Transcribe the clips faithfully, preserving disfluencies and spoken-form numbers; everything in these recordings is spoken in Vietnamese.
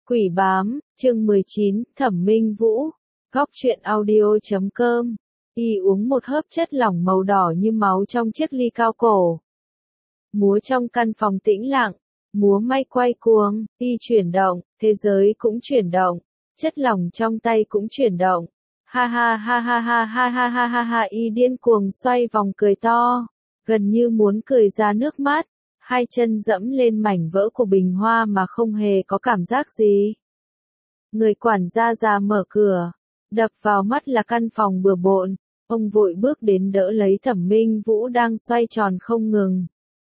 Quỷ bám, chương mười chín, Thẩm Minh Vũ, góc truyện audio chấm com. Y uống một hớp chất lỏng màu đỏ như máu trong chiếc ly cao cổ. Múa trong căn phòng tĩnh lặng, múa may quay cuồng, y chuyển động, thế giới cũng chuyển động, chất lỏng trong tay cũng chuyển động. Ha ha ha ha ha ha ha ha ha ha, y điên cuồng xoay vòng cười to, gần như muốn cười ra nước mắt. Hai chân dẫm lên mảnh vỡ của bình hoa mà không hề có cảm giác gì. Người quản gia già mở cửa, đập vào mắt là căn phòng bừa bộn, ông vội bước đến đỡ lấy Thẩm Minh Vũ đang xoay tròn không ngừng.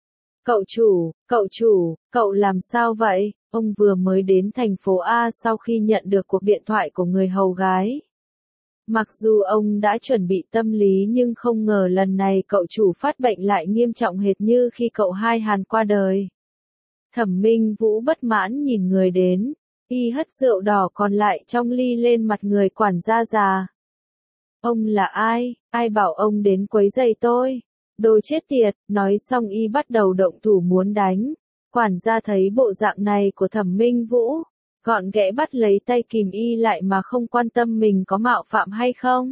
Cậu chủ, cậu chủ, cậu làm sao vậy? Ông vừa mới đến thành phố A sau khi nhận được cuộc điện thoại của người hầu gái. Mặc dù ông đã chuẩn bị tâm lý nhưng không ngờ lần này cậu chủ phát bệnh lại nghiêm trọng hệt như khi cậu hai Hàn qua đời. Thẩm Minh Vũ bất mãn nhìn người đến, y hất rượu đỏ còn lại trong ly lên mặt người quản gia già. Ông là ai? Ai bảo ông đến quấy rầy tôi? Đồ chết tiệt, nói xong y bắt đầu động thủ muốn đánh. Quản gia thấy bộ dạng này của Thẩm Minh Vũ, gọn ghẽ bắt lấy tay kìm y lại mà không quan tâm mình có mạo phạm hay không.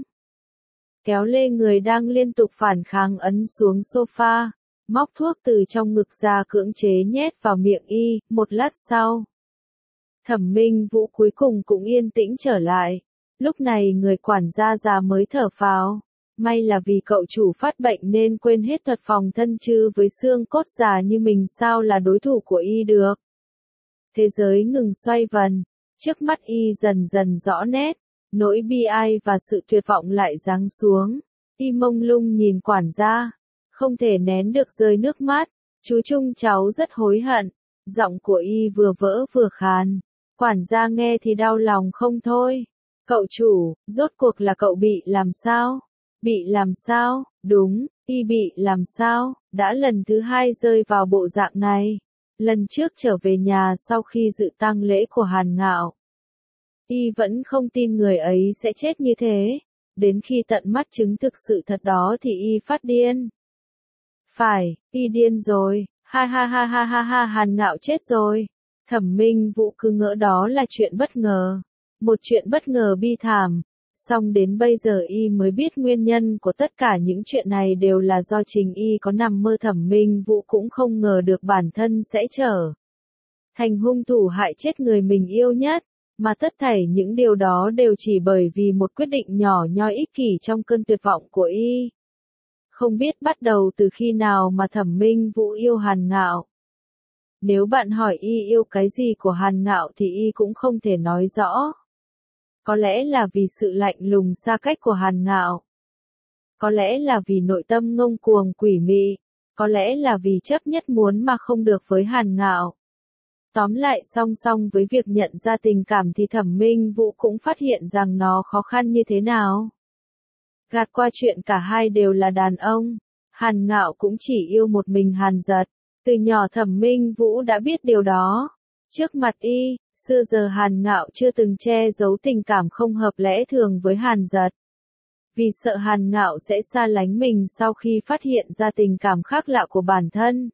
Kéo lê người đang liên tục phản kháng ấn xuống sofa, móc thuốc từ trong ngực ra cưỡng chế nhét vào miệng y, một lát sau. Thẩm Minh Vũ cuối cùng cũng yên tĩnh trở lại, lúc này người quản gia già mới thở phào. May là vì cậu chủ phát bệnh nên quên hết thuật phòng thân chứ với xương cốt già như mình sao là đối thủ của y được. Thế giới ngừng xoay vần, trước mắt y dần dần rõ nét, nỗi bi ai và sự tuyệt vọng lại giáng xuống. Y mông lung nhìn quản gia, không thể nén được rơi nước mắt, chú Trung cháu rất hối hận, giọng của y vừa vỡ vừa khàn. Quản gia nghe thì đau lòng không thôi. Cậu chủ, rốt cuộc là cậu bị làm sao? Bị làm sao? Đúng, y bị làm sao? Đã lần thứ hai rơi vào bộ dạng này. Lần trước trở về nhà sau khi dự tang lễ của Hàn Ngạo. Y vẫn không tin người ấy sẽ chết như thế. Đến khi tận mắt chứng thực sự thật đó thì y phát điên. Phải, y điên rồi. Ha ha ha ha ha ha, Hàn Ngạo chết rồi. Thẩm Minh Vũ cứ ngỡ đó là chuyện bất ngờ. Một chuyện bất ngờ bi thảm. Xong đến bây giờ y mới biết nguyên nhân của tất cả những chuyện này đều là do chính y có nằm mơ. Thẩm Minh Vũ cũng không ngờ được bản thân sẽ trở thành hung thủ hại chết người mình yêu nhất, mà tất thảy những điều đó đều chỉ bởi vì một quyết định nhỏ nhoi ích kỷ trong cơn tuyệt vọng của y. Không biết bắt đầu từ khi nào mà Thẩm Minh Vũ yêu Hàn Ngạo. Nếu bạn hỏi y yêu cái gì của Hàn Ngạo thì y cũng không thể nói rõ. Có lẽ là vì sự lạnh lùng xa cách của Hàn Ngạo. Có lẽ là vì nội tâm ngông cuồng quỷ mị. Có lẽ là vì chấp nhất muốn mà không được với Hàn Ngạo. Tóm lại song song với việc nhận ra tình cảm thì Thẩm Minh Vũ cũng phát hiện rằng nó khó khăn như thế nào. Gạt qua chuyện cả hai đều là đàn ông, Hàn Ngạo cũng chỉ yêu một mình Hàn Dật. Từ nhỏ Thẩm Minh Vũ đã biết điều đó. Trước mặt y, xưa giờ Hàn Ngạo chưa từng che giấu tình cảm không hợp lẽ thường với Hàn Dật. Vì sợ Hàn Ngạo sẽ xa lánh mình sau khi phát hiện ra tình cảm khác lạ của bản thân.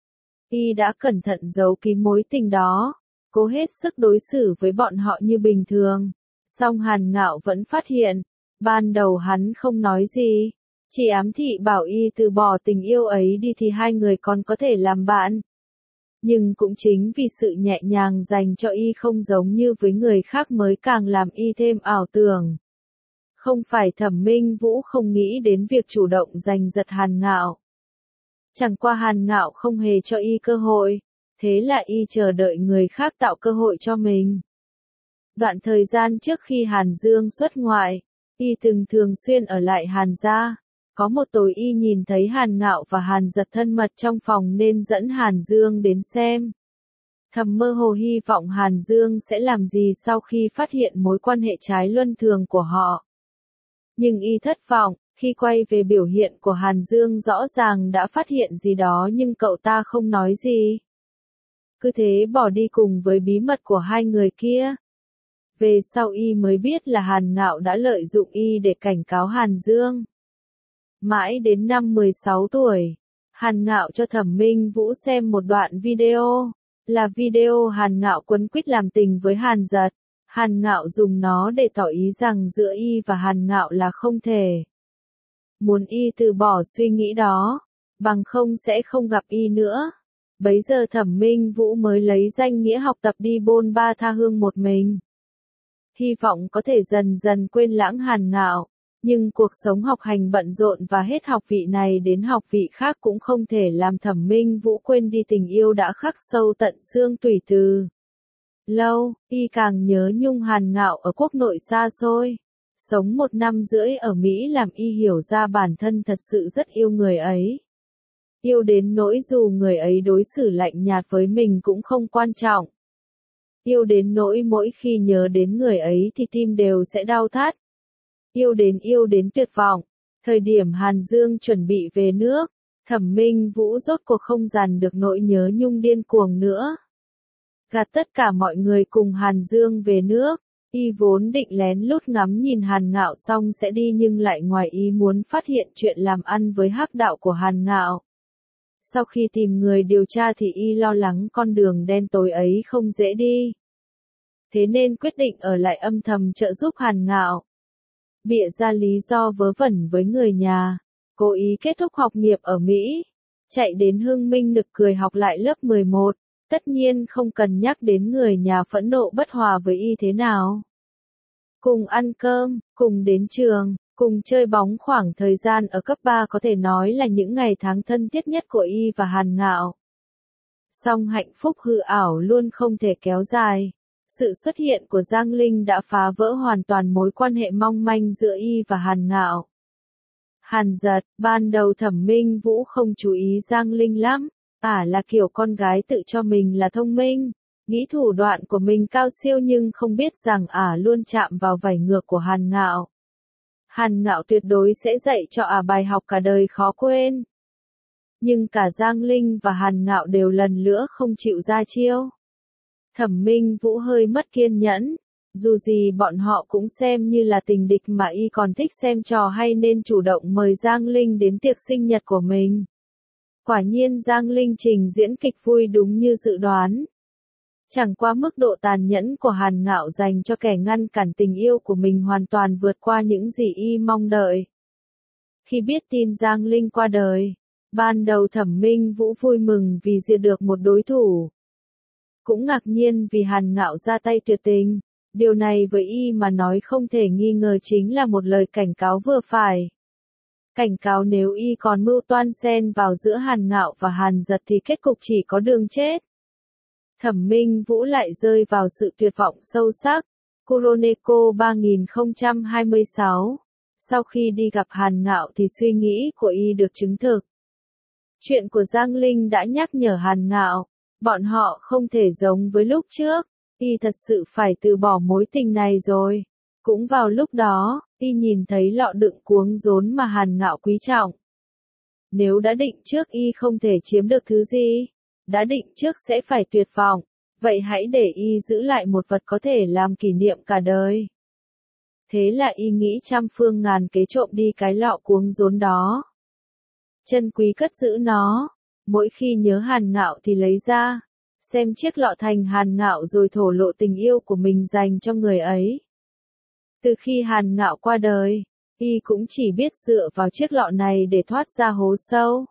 Y đã cẩn thận giấu kín mối tình đó, cố hết sức đối xử với bọn họ như bình thường. Song Hàn Ngạo vẫn phát hiện, ban đầu hắn không nói gì, chỉ ám thị bảo y từ bỏ tình yêu ấy đi thì hai người còn có thể làm bạn. Nhưng cũng chính vì sự nhẹ nhàng dành cho y không giống như với người khác mới càng làm y thêm ảo tưởng. Không phải Thẩm Minh Vũ không nghĩ đến việc chủ động giành giật Hàn Ngạo. Chẳng qua Hàn Ngạo không hề cho y cơ hội, thế là y chờ đợi người khác tạo cơ hội cho mình. Đoạn thời gian trước khi Hàn Dương xuất ngoại, y từng thường xuyên ở lại Hàn gia. Có một tối y nhìn thấy Hàn Ngạo và Hàn Dật thân mật trong phòng nên dẫn Hàn Dương đến xem. Thầm mơ hồ hy vọng Hàn Dương sẽ làm gì sau khi phát hiện mối quan hệ trái luân thường của họ. Nhưng y thất vọng, khi quay về biểu hiện của Hàn Dương rõ ràng đã phát hiện gì đó nhưng cậu ta không nói gì. Cứ thế bỏ đi cùng với bí mật của hai người kia. Về sau y mới biết là Hàn Ngạo đã lợi dụng y để cảnh cáo Hàn Dương. Mãi đến năm mười sáu tuổi, Hàn Ngạo cho Thẩm Minh Vũ xem một đoạn video. là video Hàn Ngạo quấn quýt làm tình với Hàn Dật. Hàn Ngạo dùng nó để tỏ ý rằng giữa y và Hàn Ngạo là không thể. Muốn y từ bỏ suy nghĩ đó, bằng không sẽ không gặp y nữa. Bấy giờ Thẩm Minh Vũ mới lấy danh nghĩa học tập đi bôn ba tha hương một mình. Hy vọng có thể dần dần quên lãng Hàn Ngạo, nhưng cuộc sống học hành bận rộn và hết học vị này đến học vị khác cũng không thể làm Thẩm Minh Vũ quên đi tình yêu đã khắc sâu tận xương tủy từ lâu. Y càng nhớ nhung Hàn Ngạo ở quốc nội xa xôi. Sống một năm rưỡi ở Mỹ làm y hiểu ra bản thân thật sự rất yêu người ấy. Yêu đến nỗi dù người ấy đối xử lạnh nhạt với mình cũng không quan trọng. Yêu đến nỗi mỗi khi nhớ đến người ấy thì tim đều sẽ đau thắt. Yêu đến yêu đến tuyệt vọng. Thời điểm Hàn Dương chuẩn bị về nước, Thẩm Minh Vũ rốt cuộc không dằn được nỗi nhớ nhung điên cuồng nữa. Gạt tất cả mọi người cùng Hàn Dương về nước, y vốn định lén lút ngắm nhìn Hàn Ngạo xong sẽ đi nhưng lại ngoài ý muốn phát hiện chuyện làm ăn với hắc đạo của Hàn Ngạo. Sau khi tìm người điều tra thì y lo lắng con đường đen tối ấy không dễ đi. Thế nên quyết định ở lại âm thầm trợ giúp Hàn Ngạo. Bịa ra lý do vớ vẩn với người nhà, cố ý kết thúc học nghiệp ở Mỹ, chạy đến Hưng Minh nực cười học lại lớp mười một, tất nhiên không cần nhắc đến người nhà phẫn nộ bất hòa với y thế nào. Cùng ăn cơm, cùng đến trường, cùng chơi bóng khoảng thời gian ở cấp ba có thể nói là những ngày tháng thân thiết nhất của y và Hàn Ngạo. Song hạnh phúc hư ảo luôn không thể kéo dài. Sự xuất hiện của Giang Linh đã phá vỡ hoàn toàn mối quan hệ mong manh giữa y và Hàn Ngạo. Hàn Dật, ban đầu Thẩm Minh Vũ không chú ý Giang Linh lắm, ả là kiểu con gái tự cho mình là thông minh, nghĩ thủ đoạn của mình cao siêu nhưng không biết rằng ả luôn chạm vào vảy ngược của Hàn Ngạo. Hàn Ngạo tuyệt đối sẽ dạy cho ả bài học cả đời khó quên. Nhưng cả Giang Linh và Hàn Ngạo đều lần nữa không chịu ra chiêu. Thẩm Minh Vũ hơi mất kiên nhẫn, dù gì bọn họ cũng xem như là tình địch mà y còn thích xem trò hay nên chủ động mời Giang Linh đến tiệc sinh nhật của mình. Quả nhiên Giang Linh trình diễn kịch vui đúng như dự đoán. Chẳng qua mức độ tàn nhẫn của Hàn Ngạo dành cho kẻ ngăn cản tình yêu của mình hoàn toàn vượt qua những gì y mong đợi. Khi biết tin Giang Linh qua đời, ban đầu Thẩm Minh Vũ vui mừng vì diệt được một đối thủ. Cũng ngạc nhiên vì Hàn Ngạo ra tay tuyệt tình, điều này với y mà nói không thể nghi ngờ chính là một lời cảnh cáo vừa phải. Cảnh cáo nếu y còn mưu toan xen vào giữa Hàn Ngạo và Hàn Dật thì kết cục chỉ có đường chết. Thẩm Minh Vũ lại rơi vào sự tuyệt vọng sâu sắc. Kuroneko ba nghìn không trăm hai mươi sáu. Sau khi đi gặp Hàn Ngạo thì suy nghĩ của y được chứng thực. Chuyện của Giang Linh đã nhắc nhở Hàn Ngạo, bọn họ không thể giống với lúc trước, y thật sự phải từ bỏ mối tình này rồi. Cũng vào lúc đó, y nhìn thấy lọ đựng cuống rốn mà Hàn Ngạo quý trọng. Nếu đã định trước y không thể chiếm được thứ gì, đã định trước sẽ phải tuyệt vọng, vậy hãy để y giữ lại một vật có thể làm kỷ niệm cả đời. Thế là y nghĩ trăm phương ngàn kế trộm đi cái lọ cuống rốn đó. Chân quý cất giữ nó, mỗi khi nhớ Hàn Ngạo thì lấy ra, xem chiếc lọ thành Hàn Ngạo rồi thổ lộ tình yêu của mình dành cho người ấy. Từ khi Hàn Ngạo qua đời, y cũng chỉ biết dựa vào chiếc lọ này để thoát ra hố sâu.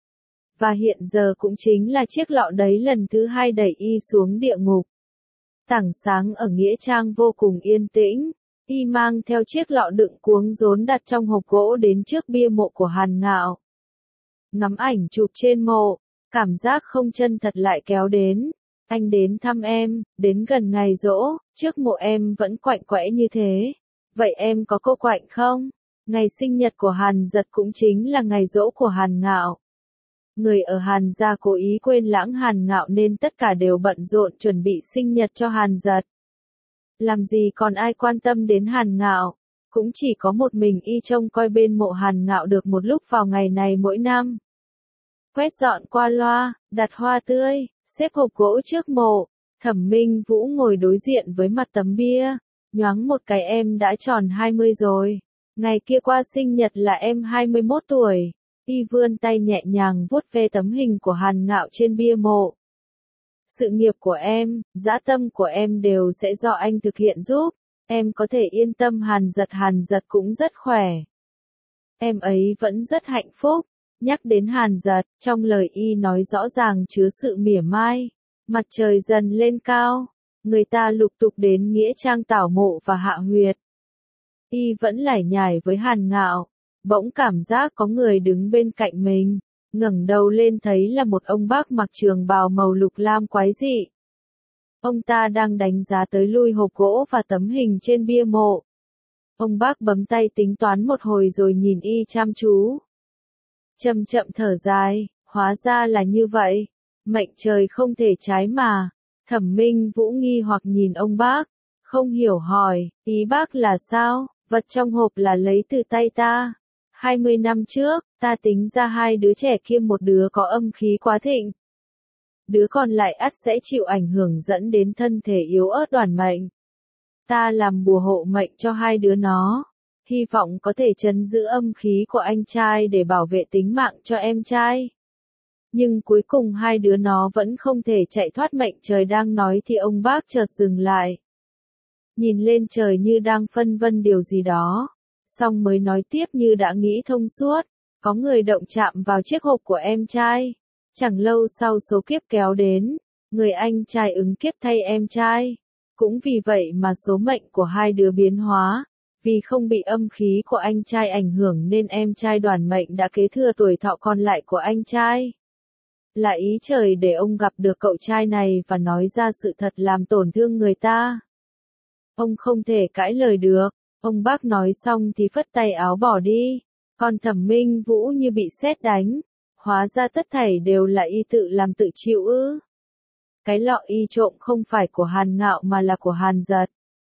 Và hiện giờ cũng chính là chiếc lọ đấy lần thứ hai đẩy y xuống địa ngục. Tảng sáng ở nghĩa trang vô cùng yên tĩnh, y mang theo chiếc lọ đựng cuống rốn đặt trong hộp gỗ đến trước bia mộ của Hàn Ngạo. Ngắm ảnh chụp trên mộ, cảm giác không chân thật lại kéo đến. Anh đến thăm em, đến gần ngày giỗ, trước mộ em vẫn quạnh quẽ như thế. Vậy em có cô quạnh không? Ngày sinh nhật của Hàn Dật cũng chính là ngày giỗ của Hàn Ngạo. Người ở Hàn gia cố ý quên lãng Hàn Ngạo nên tất cả đều bận rộn chuẩn bị sinh nhật cho Hàn Dật. Làm gì còn ai quan tâm đến Hàn Ngạo, cũng chỉ có một mình y trông coi bên mộ Hàn Ngạo được một lúc vào ngày này mỗi năm. Quét dọn qua loa, đặt hoa tươi, xếp hộp gỗ trước mộ, Thẩm Minh Vũ ngồi đối diện với mặt tấm bia, nhoáng một cái em đã tròn hai mươi rồi. Ngày kia qua sinh nhật là em hai mươi mốt tuổi. Y vươn tay nhẹ nhàng vuốt ve tấm hình của Hàn Ngạo trên bia mộ. Sự nghiệp của em, dã tâm của em đều sẽ do anh thực hiện giúp. Em có thể yên tâm Hàn Giật Hàn Giật cũng rất khỏe. Em ấy vẫn rất hạnh phúc. Nhắc đến Hàn Giật, trong lời y nói rõ ràng chứa sự mỉa mai. Mặt trời dần lên cao, người ta lục tục đến nghĩa trang tảo mộ và hạ huyệt. Y vẫn lải nhải với Hàn Ngạo, bỗng cảm giác có người đứng bên cạnh mình, ngẩng đầu lên thấy là một ông bác mặc trường bào màu lục lam quái dị. Ông ta đang đánh giá tới lui hộp gỗ và tấm hình trên bia mộ. Ông bác bấm tay tính toán một hồi rồi nhìn y chăm chú. Chậm chậm thở dài, hóa ra là như vậy. Mệnh trời không thể trái mà. Thẩm Minh Vũ nghi hoặc nhìn ông bác, không hiểu hỏi, ý bác là sao? Vật trong hộp là lấy từ tay ta. hai mươi năm trước, ta tính ra hai đứa trẻ kia một đứa có âm khí quá thịnh. Đứa còn lại ắt sẽ chịu ảnh hưởng dẫn đến thân thể yếu ớt đoản mệnh. Ta làm bùa hộ mệnh cho hai đứa nó, hy vọng có thể trấn giữ âm khí của anh trai để bảo vệ tính mạng cho em trai. Nhưng cuối cùng hai đứa nó vẫn không thể chạy thoát mệnh trời đang nói thì ông bác chợt dừng lại. Nhìn lên trời như đang phân vân điều gì đó, xong mới nói tiếp như đã nghĩ thông suốt, có người động chạm vào chiếc hộp của em trai. Chẳng lâu sau số kiếp kéo đến, người anh trai ứng kiếp thay em trai. Cũng vì vậy mà số mệnh của hai đứa biến hóa, vì không bị âm khí của anh trai ảnh hưởng nên em trai đoản mệnh đã kế thừa tuổi thọ còn lại của anh trai. Là ý trời để ông gặp được cậu trai này và nói ra sự thật làm tổn thương người ta. Ông không thể cãi lời được, ông bác nói xong thì phất tay áo bỏ đi, còn Thẩm Minh Vũ như bị sét đánh, hóa ra tất thảy đều là y tự làm tự chịu ư. Cái lọ y trộm không phải của Hàn Ngạo mà là của Hàn Giật.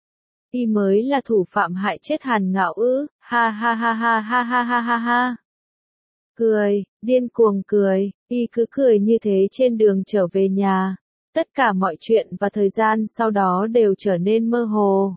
Y mới là thủ phạm hại chết Hàn Ngạo ư, ha ha ha ha ha ha ha ha ha. Cười, điên cuồng cười, y cứ cười như thế trên đường trở về nhà. Tất cả mọi chuyện và thời gian sau đó đều trở nên mơ hồ.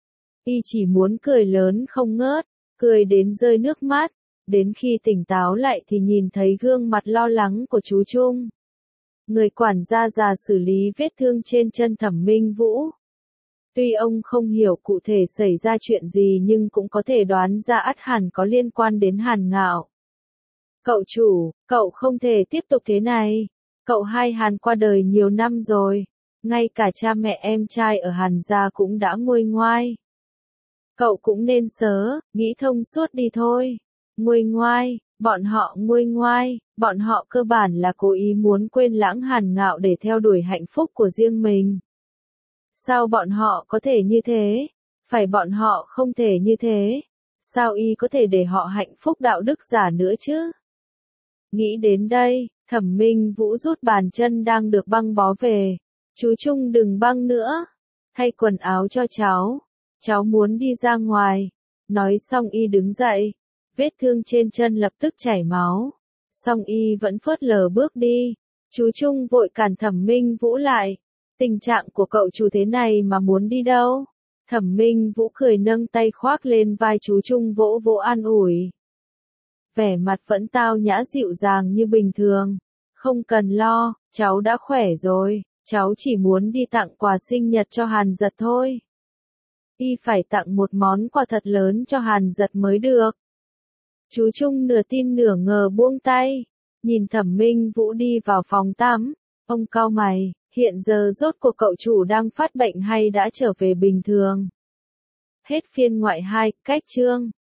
Y chỉ muốn cười lớn không ngớt, cười đến rơi nước mắt, đến khi tỉnh táo lại thì nhìn thấy gương mặt lo lắng của chú Trung. Người quản gia già xử lý vết thương trên chân Thẩm Minh Vũ. Tuy ông không hiểu cụ thể xảy ra chuyện gì nhưng cũng có thể đoán ra ắt hẳn có liên quan đến Hàn Ngạo. Cậu chủ, cậu không thể tiếp tục thế này. Cậu hai Hàn qua đời nhiều năm rồi. Ngay cả cha mẹ em trai ở Hàn gia cũng đã nguôi ngoai. Cậu cũng nên sớ, nghĩ thông suốt đi thôi. Nguôi ngoai, bọn họ nguôi ngoai, bọn họ cơ bản là cố ý muốn quên lãng Hàn Ngạo để theo đuổi hạnh phúc của riêng mình. Sao bọn họ có thể như thế? Phải bọn họ không thể như thế. Sao y có thể để họ hạnh phúc đạo đức giả nữa chứ? Nghĩ đến đây, Thẩm Minh Vũ rút bàn chân đang được băng bó về. Chú Trung đừng băng nữa. Thay quần áo cho cháu. Cháu muốn đi ra ngoài. Nói xong y đứng dậy. Vết thương trên chân lập tức chảy máu. Xong y vẫn phớt lờ bước đi. Chú Trung vội cản Thẩm Minh Vũ lại. Tình trạng của cậu chủ thế này mà muốn đi đâu? Thẩm Minh Vũ cười nâng tay khoác lên vai chú Trung vỗ vỗ an ủi. Vẻ mặt vẫn tao nhã dịu dàng như bình thường. Không cần lo, cháu đã khỏe rồi, cháu chỉ muốn đi tặng quà sinh nhật cho Hàn Giật thôi. Y phải tặng một món quà thật lớn cho Hàn Giật mới được. Chú Trung nửa tin nửa ngờ buông tay, nhìn Thẩm Minh Vũ đi vào phòng tắm, ông cau mày, hiện giờ rốt cuộc cậu chủ đang phát bệnh hay đã trở về bình thường. Hết phiên ngoại hai, cách chương.